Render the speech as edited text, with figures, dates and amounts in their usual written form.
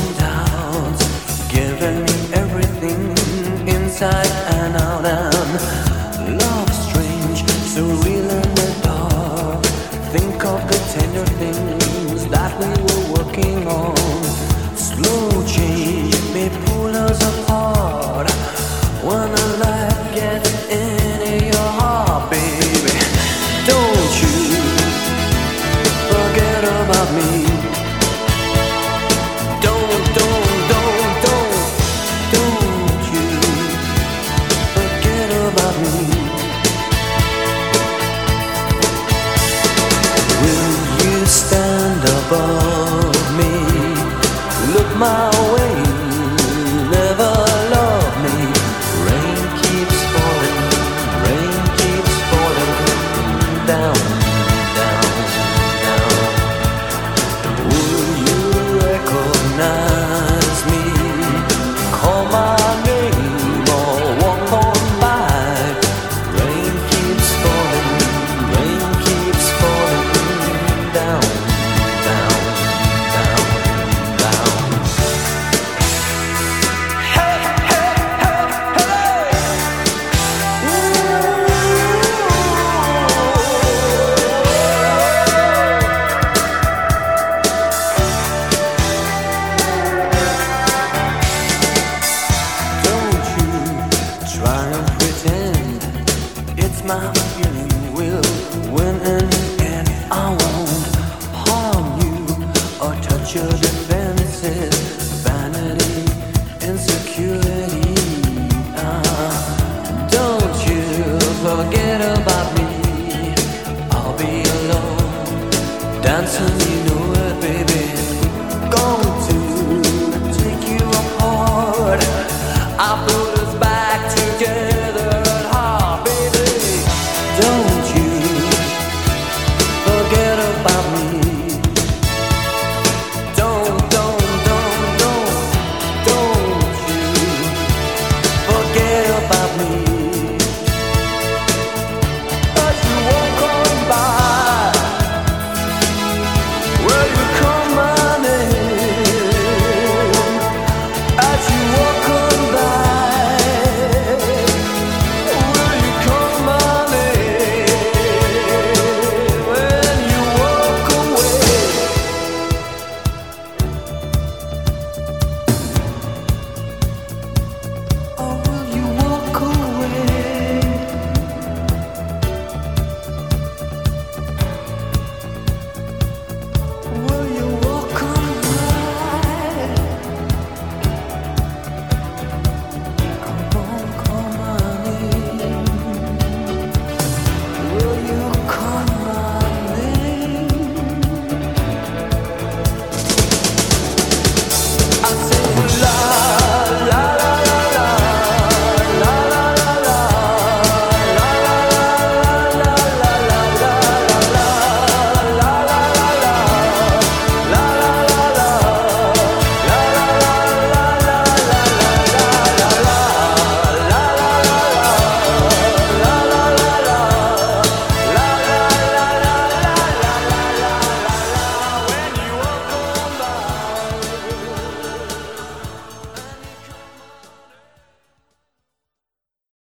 and outs, giving me everything inside and out. And love strange, surreal in the dark. Think of the tender things that we were working on. Slow change may pull us apart when a life gets into your heart, baby. Don't you forget about me. Don't you forget about me. Will you stand above me? Look my way.